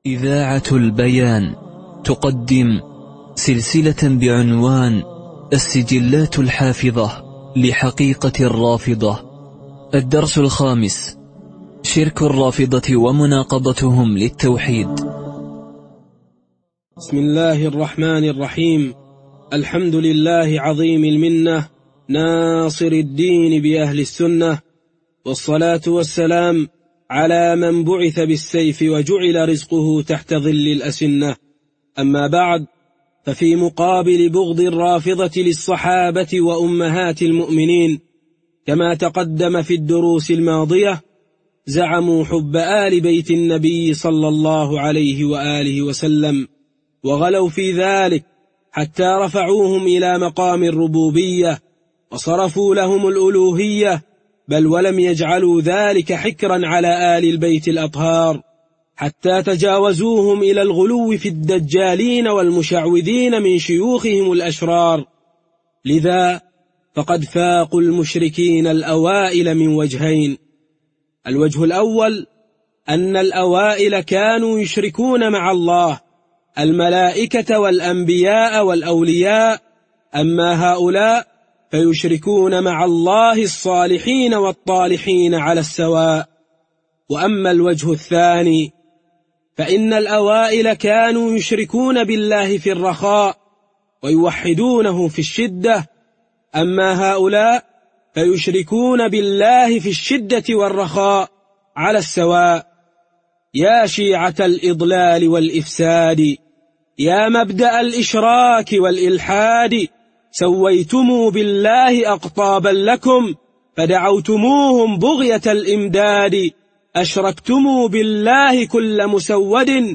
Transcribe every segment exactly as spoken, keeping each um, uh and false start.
إذاعة البيان تقدم سلسلة بعنوان السجلات الحافظة لحقيقة الرافضة. الدرس الخامس: شرك الرافضة ومناقضتهم للتوحيد. بسم الله الرحمن الرحيم. الحمد لله عظيم المنة ناصر الدين بأهل السنة، والصلاة والسلام على من بعث بالسيف وجعل رزقه تحت ظل الأسنة. أما بعد، ففي مقابل بغض الرافضة للصحابة وأمهات المؤمنين كما تقدم في الدروس الماضية، زعموا حب آل بيت النبي صلى الله عليه وآله وسلم، وغلوا في ذلك حتى رفعوهم إلى مقام الربوبية وصرفوا لهم الألوهية، بل ولم يجعلوا ذلك حكرا على آل البيت الأطهار، حتى تجاوزوهم إلى الغلو في الدجالين والمشعوذين من شيوخهم الأشرار. لذا فقد فاقوا المشركين الأوائل من وجهين: الوجه الأول أن الأوائل كانوا يشركون مع الله الملائكة والأنبياء والأولياء، أما هؤلاء فيشركون مع الله الصالحين والطالحين على السواء. وأما الوجه الثاني فإن الأوائل كانوا يشركون بالله في الرخاء ويوحدونه في الشدة، أما هؤلاء فيشركون بالله في الشدة والرخاء على السواء. يا شيعة الإضلال والإفساد، يا مبدأ الإشراك والإلحاد، سويتموا بالله أقطابا لكم فدعوتموهم بغية الإمداد، أشركتموا بالله كل مسود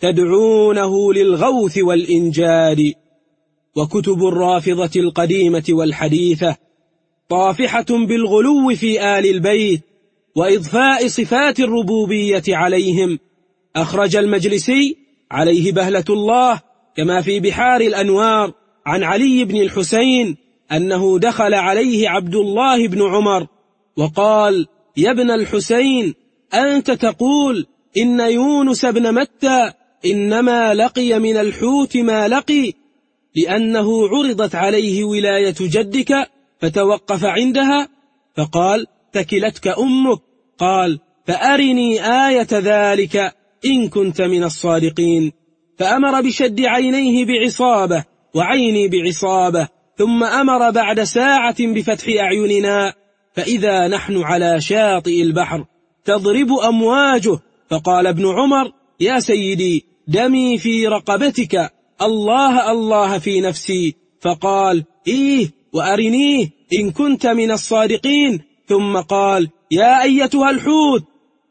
تدعونه للغوث والإنجاد. وكتب الرافضة القديمة والحديثة طافحة بالغلو في آل البيت وإضفاء صفات الربوبية عليهم. أخرج المجلسي عليه بهلة الله كما في بحار الأنوار عن علي بن الحسين أنه دخل عليه عبد الله بن عمر وقال: يا ابن الحسين، أنت تقول إن يونس بن متى إنما لقي من الحوت ما لقي لأنه عرضت عليه ولاية جدك فتوقف عندها؟ فقال: تكلتك أمك. قال: فأرني آية ذلك إن كنت من الصادقين. فأمر بشد عينيه بعصابة وعيني بعصابة، ثم أمر بعد ساعة بفتح أعيننا، فإذا نحن على شاطئ البحر تضرب أمواجه. فقال ابن عمر: يا سيدي، دمي في رقبتك، الله الله في نفسي. فقال: إيه، وأرنيه إن كنت من الصادقين. ثم قال: يا أيتها الحوت.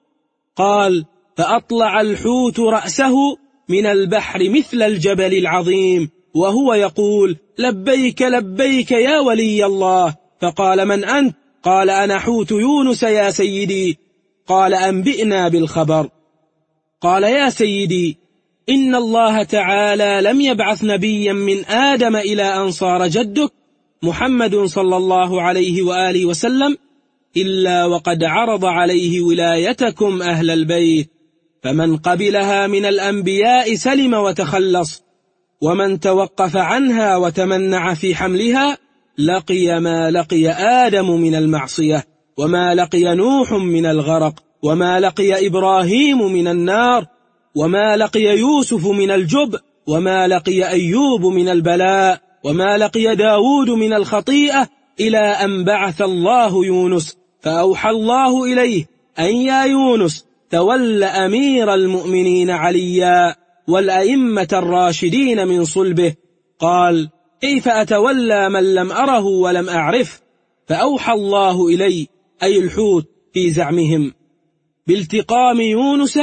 قال: فأطلع الحوت رأسه من البحر مثل الجبل العظيم وهو يقول: لبيك لبيك يا ولي الله. فقال: من أنت؟ قال: أنا حوت يونس يا سيدي. قال: أنبئنا بالخبر. قال: يا سيدي، إن الله تعالى لم يبعث نبيا من آدم إلى أن صار جدك محمد صلى الله عليه وآله وسلم إلا وقد عرض عليه ولايتكم أهل البيت، فمن قبلها من الأنبياء سلم وتخلص، ومن توقف عنها وتمنع في حملها لقي ما لقي آدم من المعصية، وما لقي نوح من الغرق، وما لقي إبراهيم من النار، وما لقي يوسف من الجب، وما لقي أيوب من البلاء، وما لقي داود من الخطيئة، إلى أن بعث الله يونس فأوحى الله إليه: أن يا يونس تول أمير المؤمنين عليا والأئمة الراشدين من صلبه. قال: كيف أتولى من لم أره ولم أعرف؟ فأوحى الله إلي، أي الحوت في زعمهم، بالتقام يونس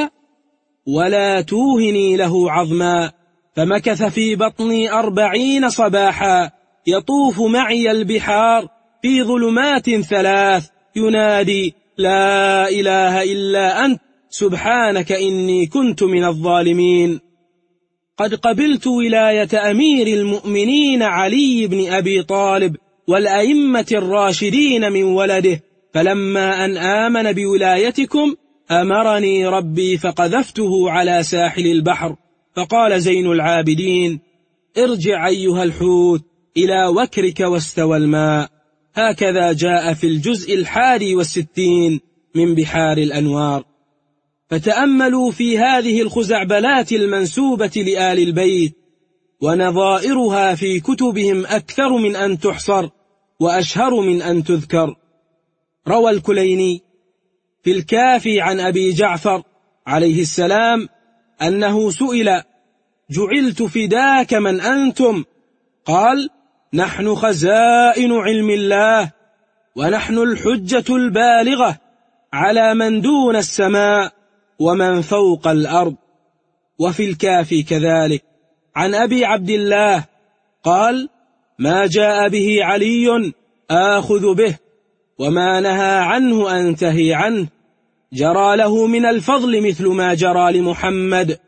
ولا توهني له عظما، فمكث في بطني أربعين صباحا يطوف معي البحار في ظلمات ثلاث ينادي: لا إله إلا أنت سبحانك إني كنت من الظالمين. قد قبلت ولاية أمير المؤمنين علي بن أبي طالب والأئمة الراشدين من ولده، فلما أن آمن بولايتكم أمرني ربي فقذفته على ساحل البحر، فقال زين العابدين: ارجع أيها الحوت إلى وكرك واستوى الماء. هكذا جاء في الجزء الحادي والستين من بحار الأنوار. فتأملوا في هذه الخزعبلات المنسوبة لآل البيت، ونظائرها في كتبهم أكثر من أن تحصر وأشهر من أن تذكر. روى الكليني في الكافي عن أبي جعفر عليه السلام أنه سئل: جعلت فداك من أنتم؟ قال: نحن خزائن علم الله، ونحن الحجة البالغة على من دون السماء ومن فوق الأرض. وفي الكافي كذلك عن أبي عبد الله قال: ما جاء به علي آخذ به، وما نهى عنه أنتهي عنه. جرى له من الفضل مثل ما جرى لمحمد،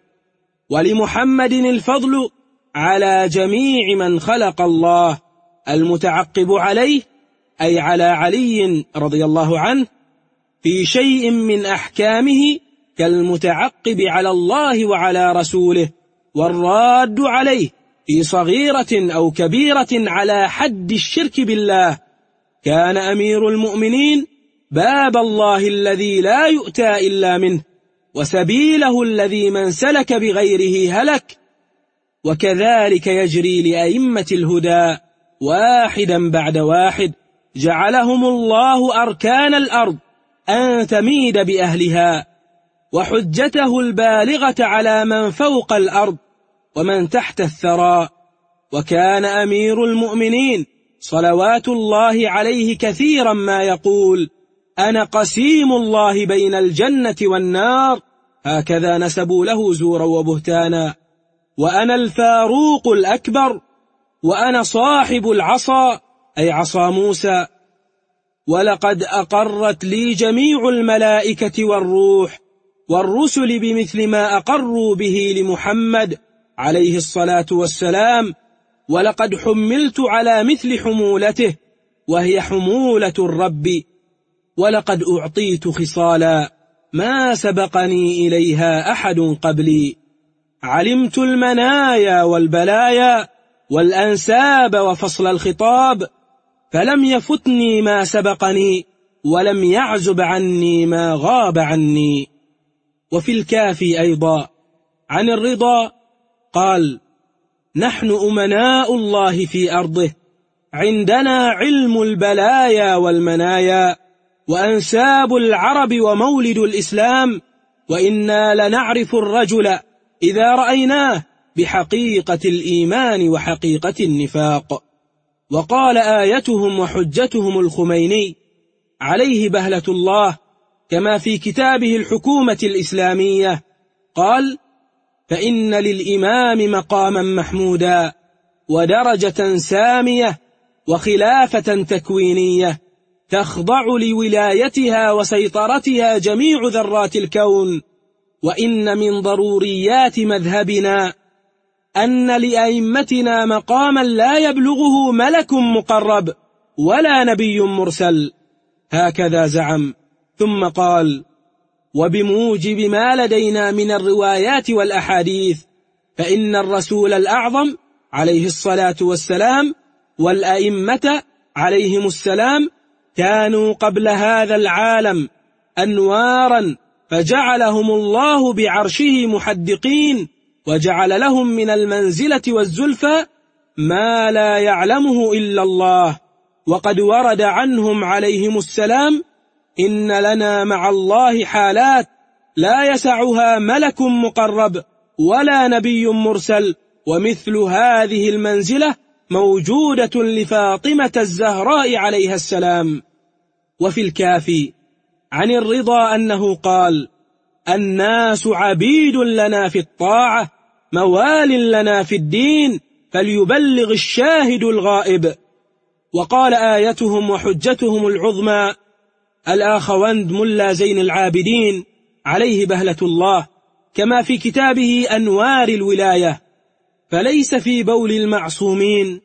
ولمحمد الفضل على جميع من خلق الله، المتعقب عليه أي على علي رضي الله عنه في شيء من أحكامه كالمتعقب على الله وعلى رسوله، والراد عليه في صغيرة أو كبيرة على حد الشرك بالله. كان أمير المؤمنين باب الله الذي لا يؤتى إلا منه، وسبيله الذي من سلك بغيره هلك. وكذلك يجري لأئمة الهدى واحدا بعد واحد، جعلهم الله أركان الأرض أن تميد بأهلها، وحجته البالغة على من فوق الأرض ومن تحت الثرى. وكان أمير المؤمنين صلوات الله عليه كثيرا ما يقول: أنا قسيم الله بين الجنة والنار، هكذا نسبوا له زورا وبهتانا. وأنا الفاروق الأكبر، وأنا صاحب العصا أي عصا موسى. ولقد أقرت لي جميع الملائكة والروح والرسل بمثل ما أقروا به لمحمد عليه الصلاة والسلام، ولقد حملت على مثل حمولته، وهي حمولة الرب. ولقد أعطيت خصالا ما سبقني إليها أحد قبلي. علمت المنايا والبلايا والأنساب وفصل الخطاب، فلم يفتني ما سبقني، ولم يعزب عني ما غاب عني. وفي الكافي أيضا عن الرضا قال: نحن أمناء الله في أرضه، عندنا علم البلايا والمنايا، وأنساب العرب ومولد الإسلام، وإنا لنعرف الرجل إذا رأيناه بحقيقة الإيمان وحقيقة النفاق. وقال آيتهم وحجتهم الخميني عليه بهلة الله كما في كتابه الحكومة الإسلامية قال: فإن للإمام مقاما محمودا، ودرجة سامية، وخلافة تكوينية تخضع لولايتها وسيطرتها جميع ذرات الكون. وإن من ضروريات مذهبنا أن لأئمتنا مقاما لا يبلغه ملك مقرب ولا نبي مرسل، هكذا زعم. ثم قال: وبموجب ما لدينا من الروايات والأحاديث، فإن الرسول الأعظم عليه الصلاة والسلام والأئمة عليهم السلام كانوا قبل هذا العالم أنوارا، فجعلهم الله بعرشه محدقين، وجعل لهم من المنزلة والزلفى ما لا يعلمه إلا الله. وقد ورد عنهم عليهم السلام: إن لنا مع الله حالات لا يسعها ملك مقرب ولا نبي مرسل، ومثل هذه المنزلة موجودة لفاطمة الزهراء عليها السلام. وفي الكافي عن الرضا أنه قال: الناس عبيد لنا في الطاعة، موال لنا في الدين، فليبلغ الشاهد الغائب. وقال آيتهم وحجتهم العظمى الآخوند ملا زين العابدين عليه بهلة الله كما في كتابه أنوار الولاية: فليس في بول المعصومين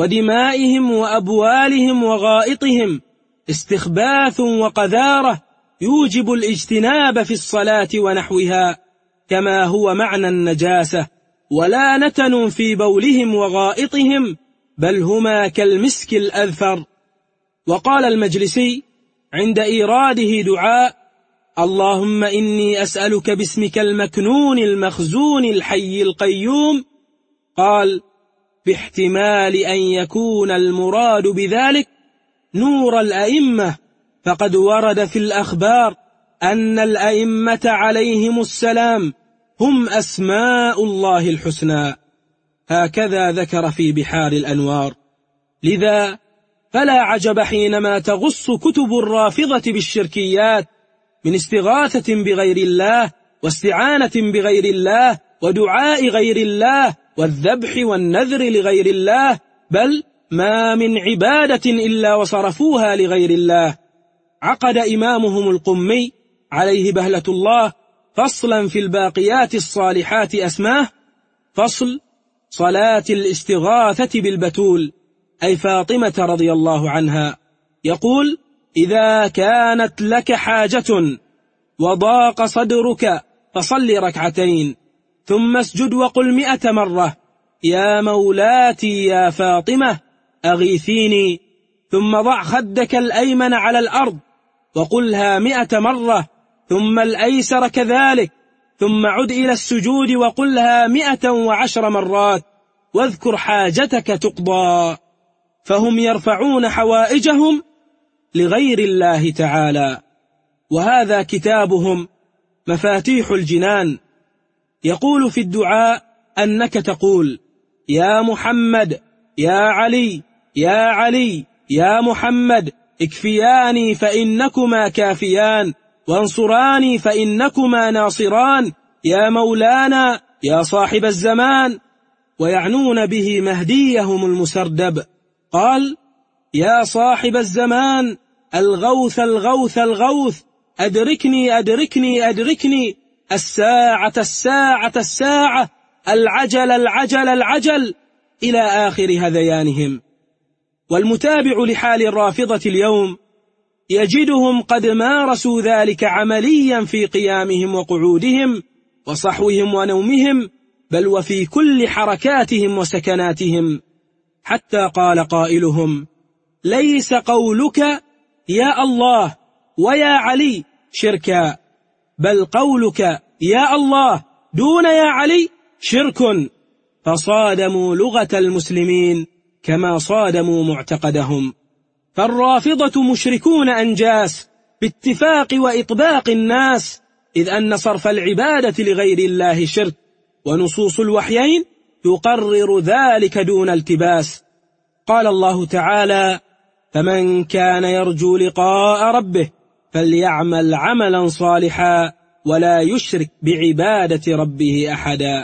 ودمائهم وأبوالهم وغائطهم استخباث وقذارة يوجب الاجتناب في الصلاة ونحوها، كما هو معنى النجاسة، ولا نتن في بولهم وغائطهم، بل هما كالمسك الأذفر. وقال المجلسي عند إيراده دعاء: اللهم إني أسألك باسمك المكنون المخزون الحي القيوم، قال: باحتمال أن يكون المراد بذلك نور الأئمة، فقد ورد في الأخبار أن الأئمة عليهم السلام هم أسماء الله الحسنى، هكذا ذكر في بحار الأنوار. لذا فلا عجب حينما تغص كتب الرافضة بالشركيات من استغاثة بغير الله، واستعانة بغير الله، ودعاء غير الله، والذبح والنذر لغير الله، بل ما من عبادة إلا وصرفوها لغير الله. عقد إمامهم القمي عليه بهلة الله فصلا في الباقيات الصالحات أسماه: فصل صلاة الاستغاثة بالبتول، أي فاطمة رضي الله عنها. يقول: إذا كانت لك حاجة وضاق صدرك فصل ركعتين، ثم اسجد وقل مئة مرة: يا مولاتي يا فاطمة أغيثيني، ثم ضع خدك الأيمن على الأرض وقلها مئة مرة، ثم الأيسر كذلك، ثم عد إلى السجود وقلها مئة وعشر مرات، واذكر حاجتك تقضى. فهم يرفعون حوائجهم لغير الله تعالى. وهذا كتابهم مفاتيح الجنان، يقول في الدعاء أنك تقول: يا محمد يا علي يا علي يا محمد اكفياني فإنكما كافيان، وانصراني فإنكما ناصران، يا مولانا يا صاحب الزمان. ويعنون به مهديهم المسردب. قال: يا صاحب الزمان الغوث الغوث الغوث، أدركني أدركني أدركني، الساعة الساعة الساعة، العجل العجل العجل، إلى آخر هذيانهم. والمتابع لحال الرافضة اليوم يجدهم قد مارسوا ذلك عمليا في قيامهم وقعودهم وصحوهم ونومهم، بل وفي كل حركاتهم وسكناتهم، حتى قال قائلهم: ليس قولك يا الله ويا علي شركا، بل قولك يا الله دون يا علي شرك. فصادموا لغة المسلمين كما صادموا معتقدهم. فالرافضة مشركون أنجاس باتفاق وإطباق الناس، إذ أن صرف العبادة لغير الله شرك، ونصوص الوحيين تقرر ذلك دون التباس. قال الله تعالى: فمن كان يرجو لقاء ربه فليعمل عملا صالحا ولا يشرك بعبادة ربه أحدا.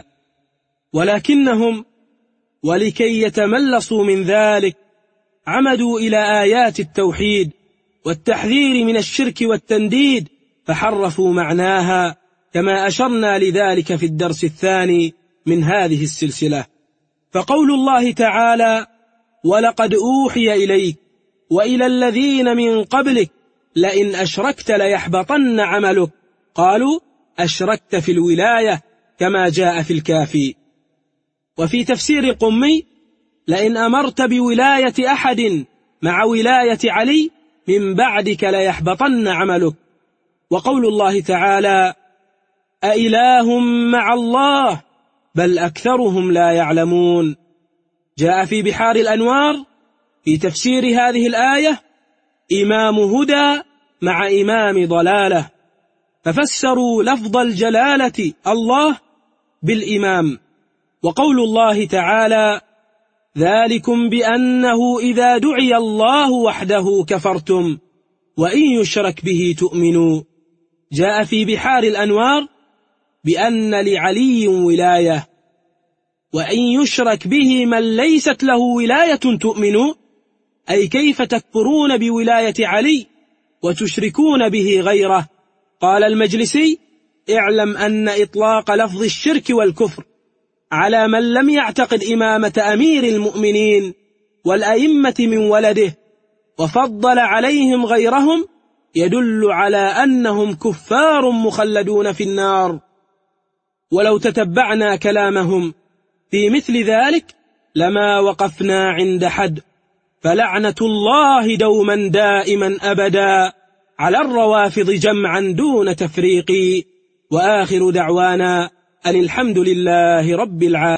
ولكنهم ولكي يتملصوا من ذلك عمدوا إلى آيات التوحيد والتحذير من الشرك والتنديد، فحرفوا معناها، كما أشرنا لذلك في الدرس الثاني من هذه السلسلة. فقول الله تعالى: ولقد أوحي إليك وإلى الذين من قبلك لئن أشركت ليحبطن عملك، قالوا: أشركت في الولاية كما جاء في الكافي. وفي تفسير القمي: لئن أمرت بولاية أحد مع ولاية علي من بعدك ليحبطن عملك. وقول الله تعالى: أإله مع الله بل أكثرهم لا يعلمون، جاء في بحار الأنوار في تفسير هذه الآية: إمام هدى مع إمام ضلالة، ففسروا لفظ الجلالة الله بالإمام. وقول الله تعالى: ذلكم بأنه إذا دعي الله وحده كفرتم وإن يشرك به تؤمنوا، جاء في بحار الأنوار بأن لعلي ولاية، وإن يشرك به من ليست له ولاية تؤمنوا، أي كيف تكفرون بولاية علي وتشركون به غيره. قال المجلسي: اعلم أن إطلاق لفظ الشرك والكفر على من لم يعتقد إمامة أمير المؤمنين والأئمة من ولده وفضل عليهم غيرهم يدل على أنهم كفار مخلدون في النار. ولو تتبعنا كلامهم في مثل ذلك لما وقفنا عند حد، فلعنة الله دوما دائما أبدا على الروافض جمعا دون تفريق. وآخر دعوانا أن الحمد لله رب العالمين.